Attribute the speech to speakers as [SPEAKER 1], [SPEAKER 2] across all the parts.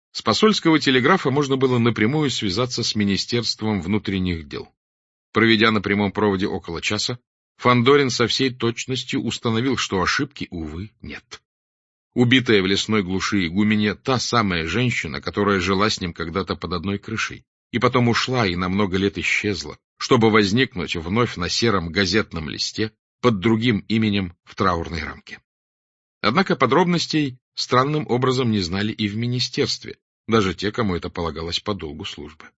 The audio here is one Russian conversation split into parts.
[SPEAKER 1] С посольского телеграфа можно было напрямую связаться с Министерством внутренних дел. Проведя на прямом проводе около часа, Фандорин со всей точностью установил, что ошибки, увы, нет. Убитая в лесной глуши игуменья — та самая женщина, которая жила с ним когда-то под одной крышей, и потом ушла и на много лет исчезла, чтобы возникнуть вновь на сером газетном листе под другим именем в траурной рамке. Однако подробностей странным образом не знали и в министерстве, даже те, кому это полагалось по долгу службы.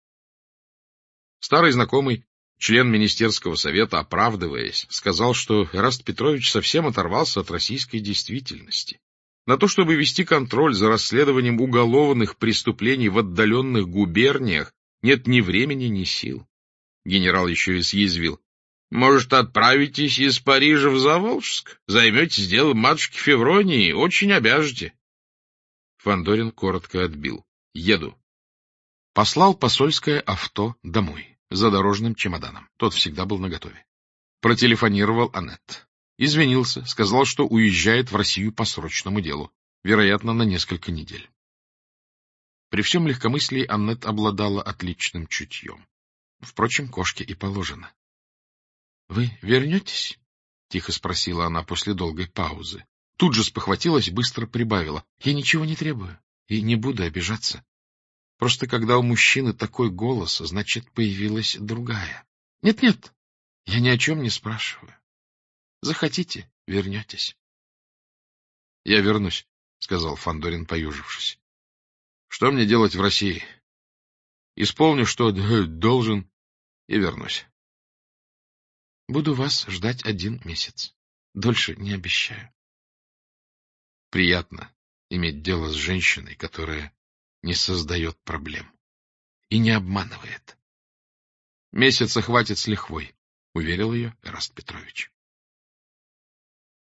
[SPEAKER 1] Старый знакомый, член министерского совета, оправдываясь, сказал, что Эраст Петрович совсем оторвался от российской действительности. На то, чтобы вести контроль за расследованием уголовных преступлений в отдаленных губерниях, нет ни времени, ни сил. Генерал еще и съязвил: может, отправитесь из Парижа в Заволжск? Займетесь делом матушки Февронии, очень обяжете. Фандорин коротко отбил: еду. Послал посольское авто домой за дорожным чемоданом. Тот всегда был наготове. Протелефонировал Аннет. Извинился, сказал, что уезжает в Россию по срочному делу, вероятно, на несколько недель. При всем легкомыслии Аннет обладала отличным чутьем. Впрочем, кошке и положено. — Вы вернетесь? — тихо спросила она после долгой паузы. Тут же спохватилась, быстро прибавила: — Я ничего не требую и не буду обижаться. Просто когда у мужчины такой голос, значит, появилась другая. Нет, я ни о чем не спрашиваю. Захотите — вернетесь. — Я вернусь, — сказал Фандорин, поюжившись. — Что мне делать в России? Исполню, что должен, и вернусь. — Буду вас ждать 1 месяц. Дольше не обещаю. Приятно иметь дело с женщиной, которая не создает проблем и не обманывает. — Месяца хватит с лихвой, — уверил ее Эраст Петрович.